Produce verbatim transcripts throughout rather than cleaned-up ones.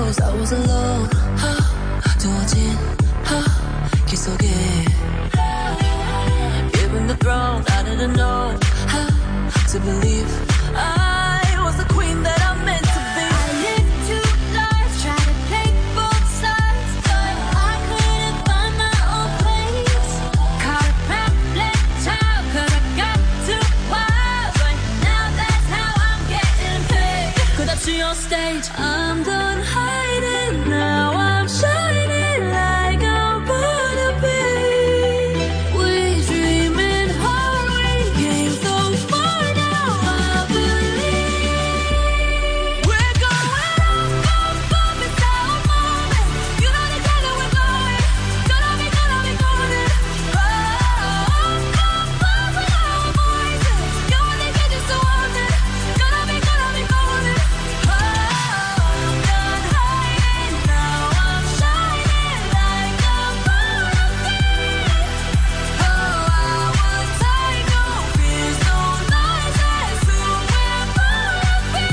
close, I was alone. 두어진 길 속에 given the throne, I didn't know how to believe I was the queen that I meant to be. I lived two lives, tried to play both sides, but I couldn't find my own place. Caught a pamphlet child, cause I got too wild, but now that's how I'm getting paid. 끝없이 on stage, I'm done hiding, now I'm shining like I'm born to be. We dreaming hard, we came so far, now I believe we're going up, up, up, it's our moment. You know the time that we're going, gonna be, gonna be golden. Oh, up, up, up with our voices. You only get just to want it, gonna be, gonna be golden. Oh, I'm done hiding, now I'm shining like I'm born to be. Oh, I would take no fears, no lies, that's who we're born to be.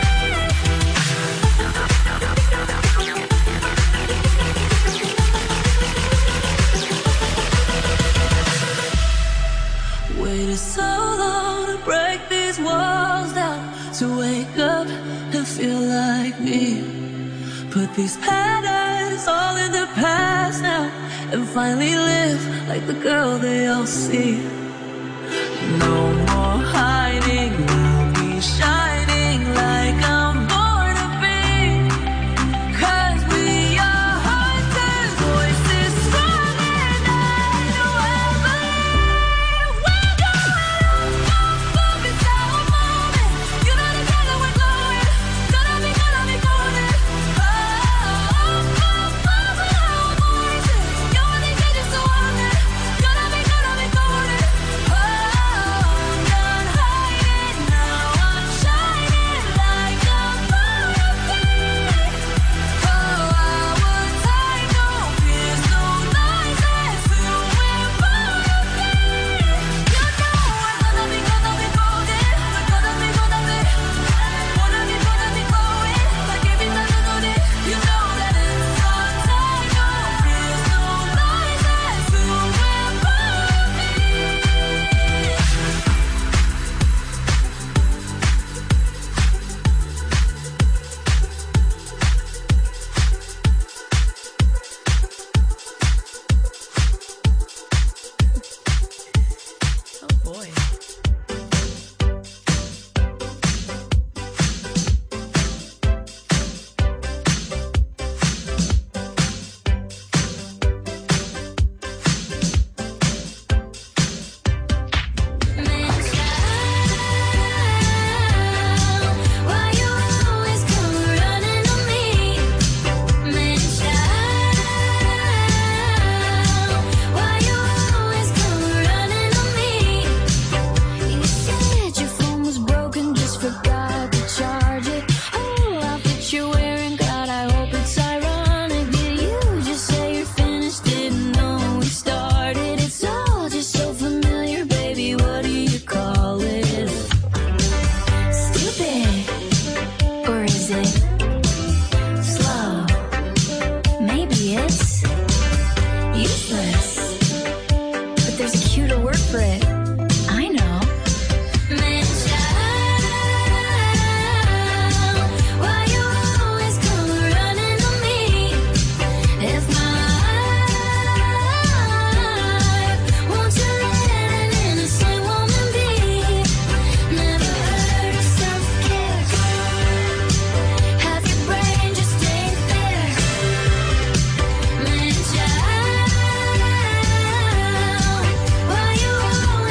Waited so long to break these walls down, to wake up and feel like me. Put these patterns all in the past now, and finally live like the girl they all see. No more hiding, I'll be shining like I'm born to be. Cause we are hunters, voices strong and I know I believe we're going up, up, up, it's our moment. You know the time that we're going, gonna be, gonna be golden. Oh, up, up, up with our voices. You only get just to want it, gonna be, gonna be golden. Oh, I'm done hiding, now I'm shining like I'm born to be. Oh, I would take no fears, no lies, that's who we're born to be. You know we're gonna be, gonna be golden. We're gonna be, gonna be, wanna be, gonna be glowing like every time you do this. You know that it's our time, no fears, no lies, that's who we're born to be. Oh boy. Why you always come running to me? Man, child, why you always come running to me? You said your phone was broken, just forgot to charge it. Oh, outfit you're wearing, God, I hope it's ironic. Did you just say you're finished? Didn't know we started. It's all just so familiar, baby. What do you call it? Stupid, or is it slow? Maybe it's useless, but there's a cuter word for it. I know. Man, child, why you always come running to me? If my heart wants to let an innocent woman be. Never heard of self-care. Have your brain just ain't there. Man, child, why you always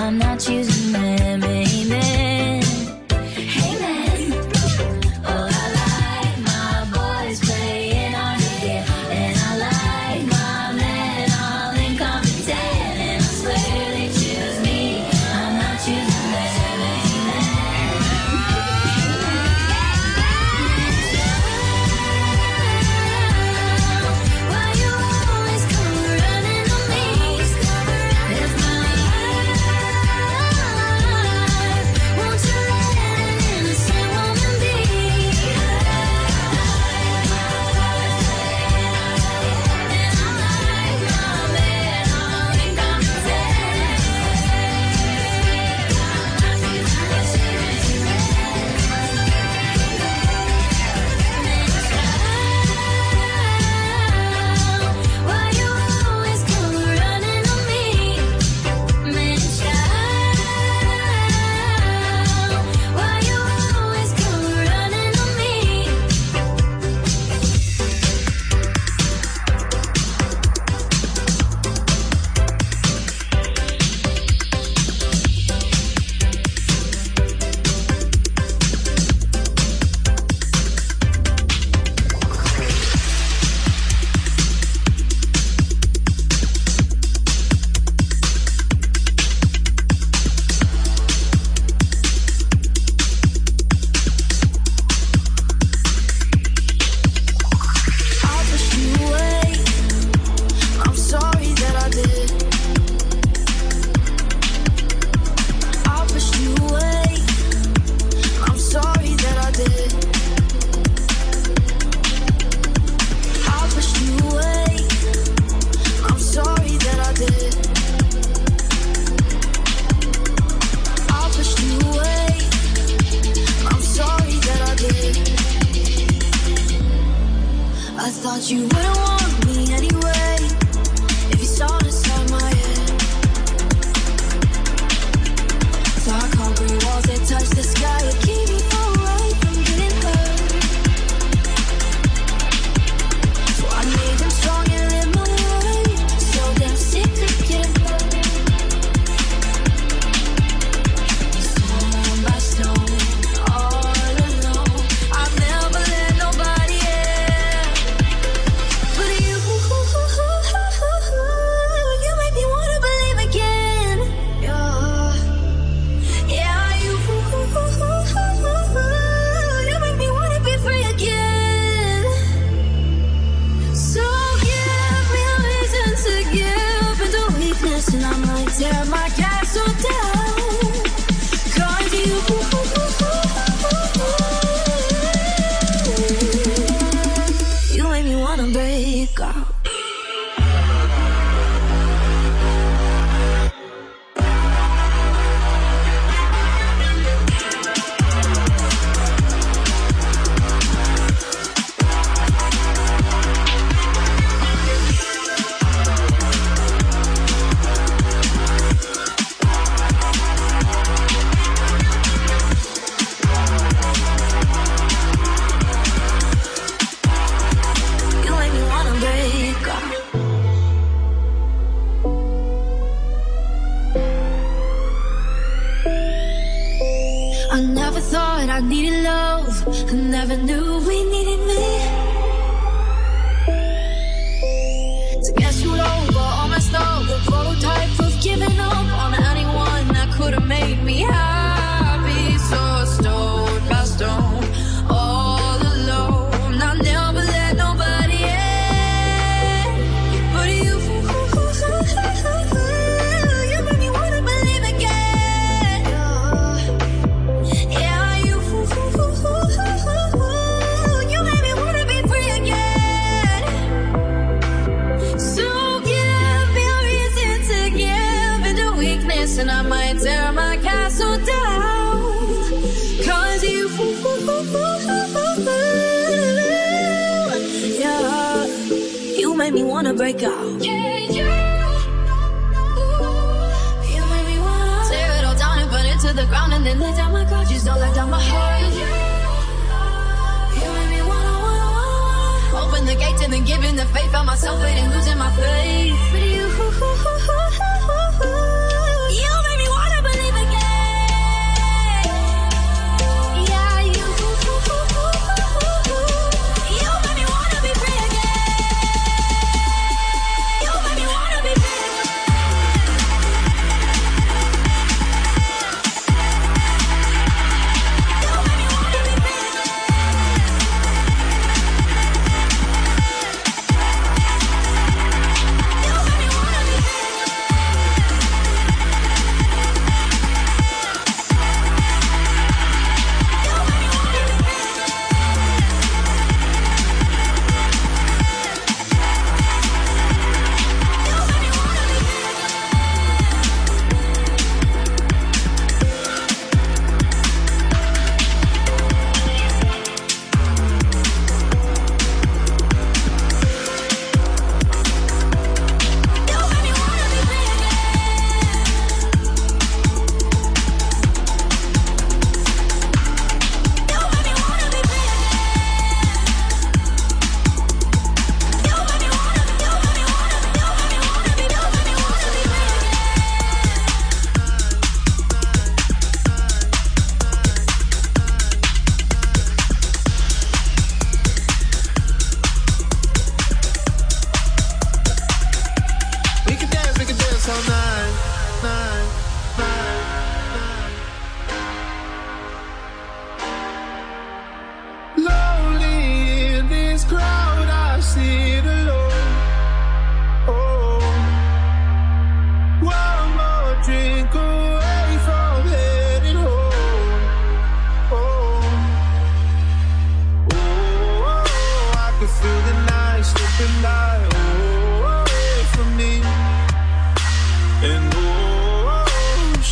I'm not choosing them, amen. Hey man, oh I like my boys playing hard to get, and I like my men all incompetent, and I swear they choose me, I'm not choosing them, amen. Why you always come running on me? There's my won't you let an innocent woman be? And I like my men all incompetent. Why you always come running on me? Man, child, why you always come running on me? I pushed you away. I'm sorry that I did. I pushed you away. I'm sorry that I did. I pushed you away. I'm sorry that I did. I pushed you away. I'm sorry that I did. I thought you wouldn't want me anyway if you saw inside my head. So I concrete walls that touch the sky to keep me away from getting hurt. So I made them strong and live my life. So damn sick of getting hurt. Stone by stone, all alone. I've never let nobody in. But you, you make me wanna believe again. Yeah, yeah, you, you make me wanna be free again. So give me a reason to give into weakness, and I might tear my castle down. 'Cause you, you make me wanna break out. You make me wanna break out. I never thought I needed love. I never knew we needed me. To get screwed over, all messed up, the prototype of giving up on anyone that could have made me happy. So stone by stone, all alone. I never let nobody in. But you, you make me wanna believe again. Yeah, you, you make me wanna be free again. So give me a reason to give into weakness, and I might tear my castle down. 'Cause you, yeah, you make me wanna break out. Yeah, you, you make me wanna tear it all down and burn it to the ground, and then lay down my cards. You don't let down my heart. You make me wanna, wanna, wanna open the gates and then giving the faith. Found myself waiting, losing my faith. But you, you make me wanna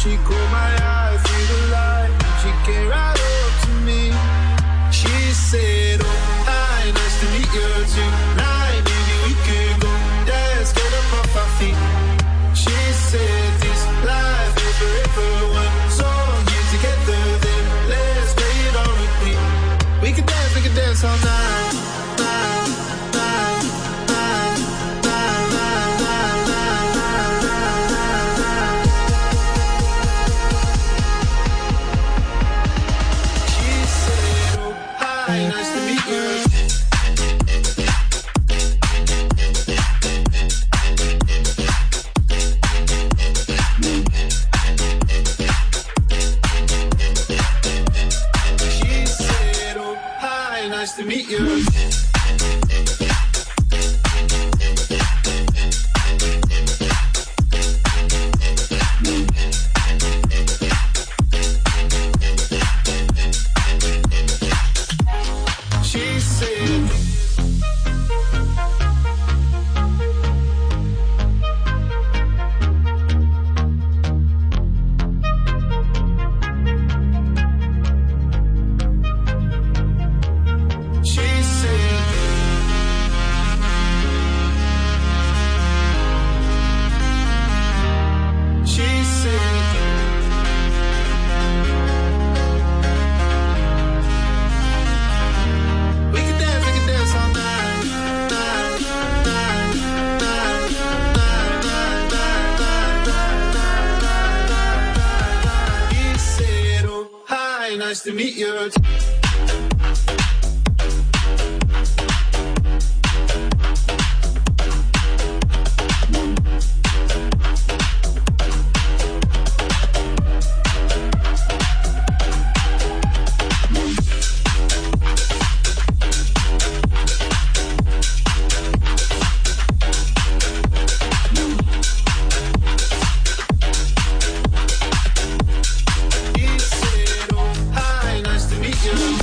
She caught my eye through the light. She came right up to me. She said, oh, hi, nice to meet you tonight. Maybe we could go dance, get up off our feet. She said, this life is forever. One song, you together, then let's play it on repeat. We can dance, we can dance all night, night, night, night, night, night, night, night, night, night. She said, oh, hi, nice to meet you. Nice to meet you. She said, nice to meet you. You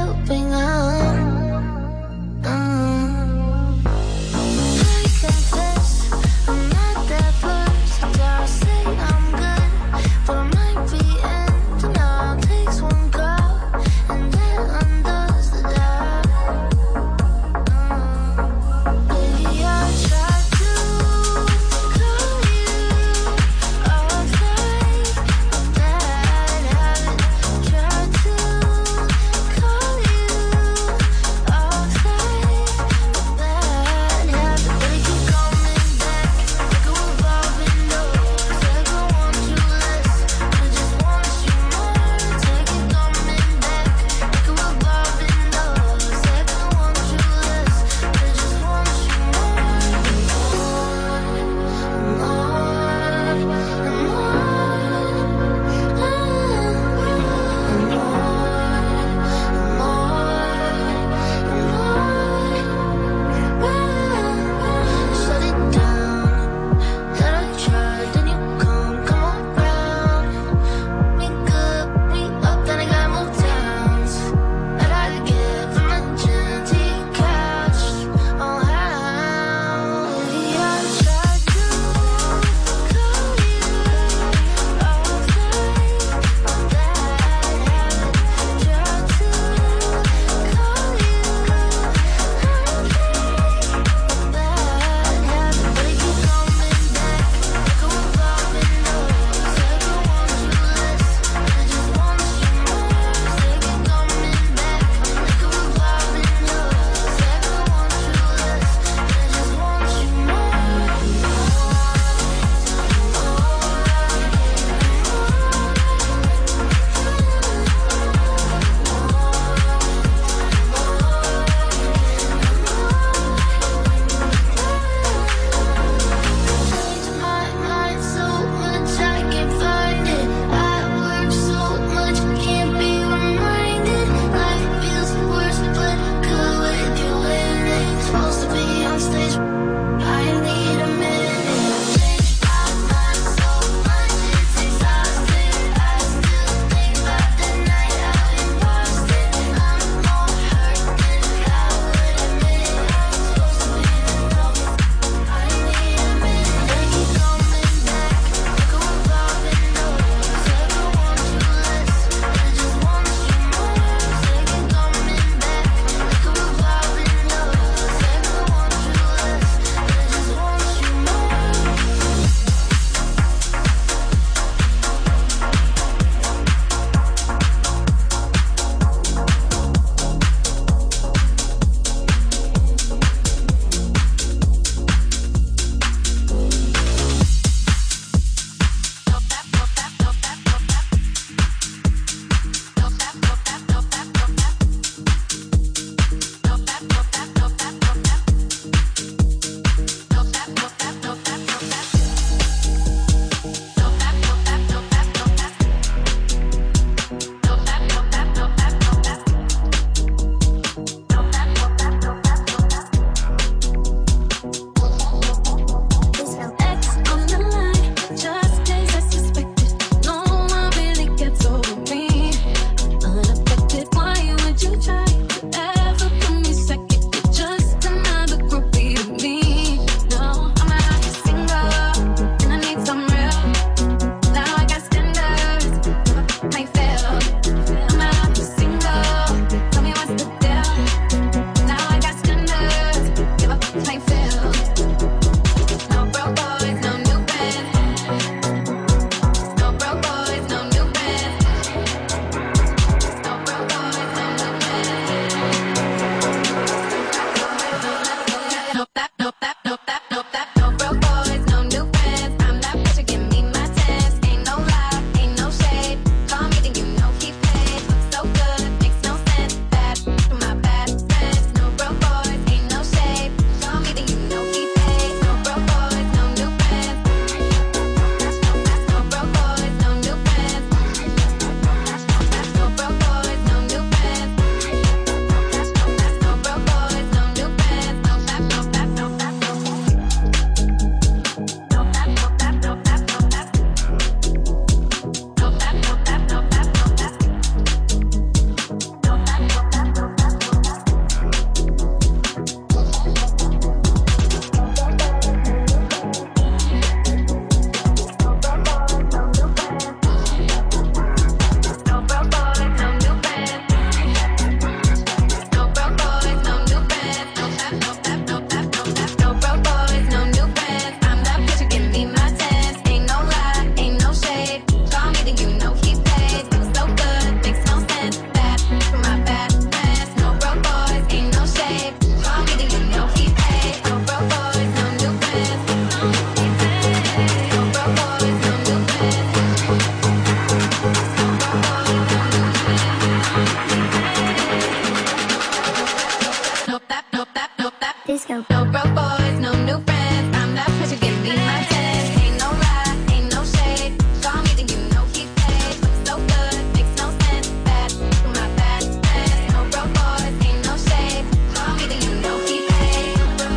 helping out. Mm. I confess, I'm not that versatile. Say I'm good, but I might be ending all. Takes one call, and that undoes the job. Mm. Baby, I tried to call you all night, a bad habit. Tried to call you No, no broke boys, no new friends. I'm that bitch who give me my test. Ain't no lie, ain't no shade. Show me that you know he paid. Looks so good, makes no sense. Bad, my bad friends. No broke boys, ain't no shade. Show me that you know he paid.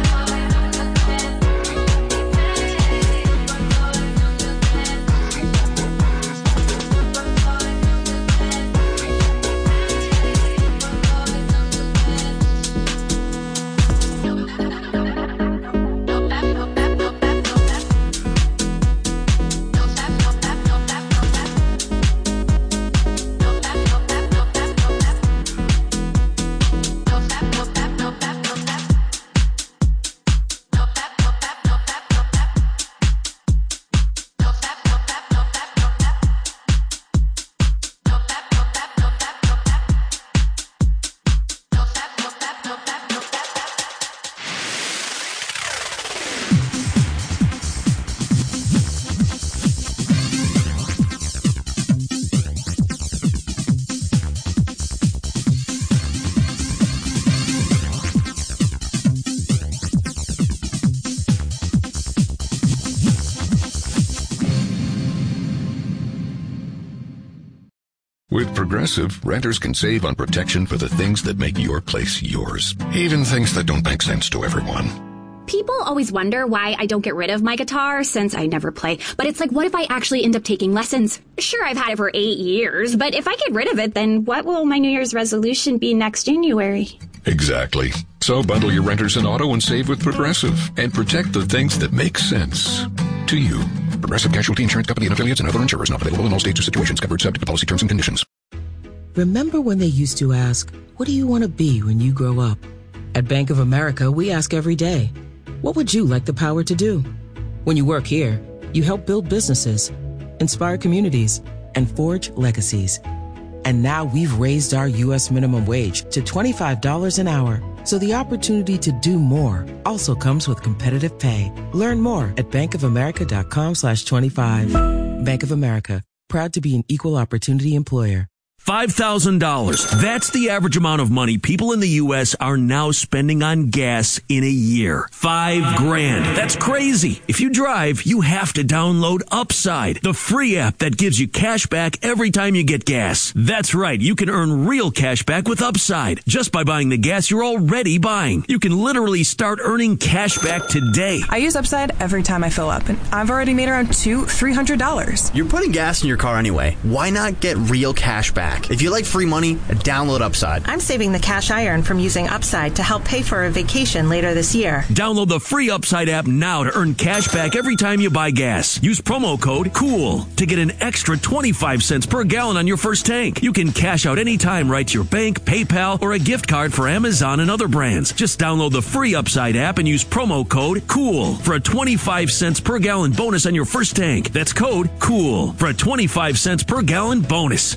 With Progressive, renters can save on protection for the things that make your place yours, even things that don't make sense to everyone. People always wonder why I don't get rid of my guitar since I never play, but it's like, what if I actually end up taking lessons? Sure, I've had it for eight years, but if I get rid of it, then what will my New Year's resolution be next January? Exactly. So bundle your renters and auto and save with Progressive and protect the things that make sense to you. Progressive Casualty Insurance Company and affiliates and other insurers not available in all states or situations, covered subject to policy terms and conditions. Remember when they used to ask, what do you want to be when you grow up? At Bank of America, we ask every day, what would you like the power to do? When you work here, you help build businesses, inspire communities, and forge legacies. And now we've raised our U S minimum wage to twenty-five dollars an hour. So the opportunity to do more also comes with competitive pay. Learn more at bankofamerica.com slash 25. Bank of America, proud to be an equal opportunity employer. five thousand dollars. That's the average amount of money people in the U S are now spending on gas in a year. Five grand. That's crazy. If you drive, you have to download Upside, the free app that gives you cash back every time you get gas. That's right. You can earn real cash back with Upside just by buying the gas you're already buying. You can literally start earning cash back today. I use Upside every time I fill up, and I've already made around two, three hundred dollars. You're putting gas in your car anyway. Why not get real cash back? If you like free money, download Upside. I'm saving the cash I earn from using Upside to help pay for a vacation later this year. Download the free Upside app now to earn cash back every time you buy gas. Use promo code COOL to get an extra twenty-five cents per gallon on your first tank. You can cash out anytime right to your bank, PayPal, or a gift card for Amazon and other brands. Just download the free Upside app and use promo code COOL for a twenty-five cents per gallon bonus on your first tank. That's code COOL for a twenty-five cents per gallon bonus.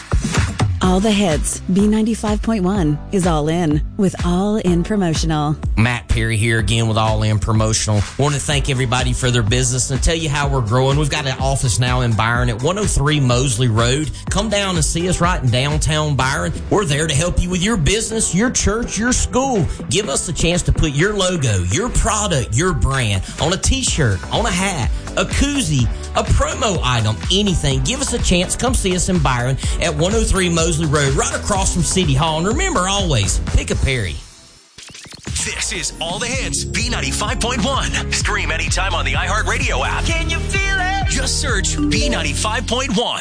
All the hits. B ninety-five point one is All In with All In Promotional. Matt Perry here again with All In Promotional. Want to thank everybody for their business and tell you how we're growing. We've got an office now in Byron at one oh three Mosley Road. Come down and see us right in downtown Byron. We're there to help you with your business, your church, your school. Give us a chance to put your logo, your product, your brand on a t-shirt, on a hat, a koozie, a promo item, anything. Give us a chance. Come see us in Byron at one oh three Mosley Road, right across from City Hall. And remember, always, pick a Perry. This is All the Hits, B ninety-five point one. Stream anytime on the iHeartRadio app. Can you feel it? Just search B ninety-five point one.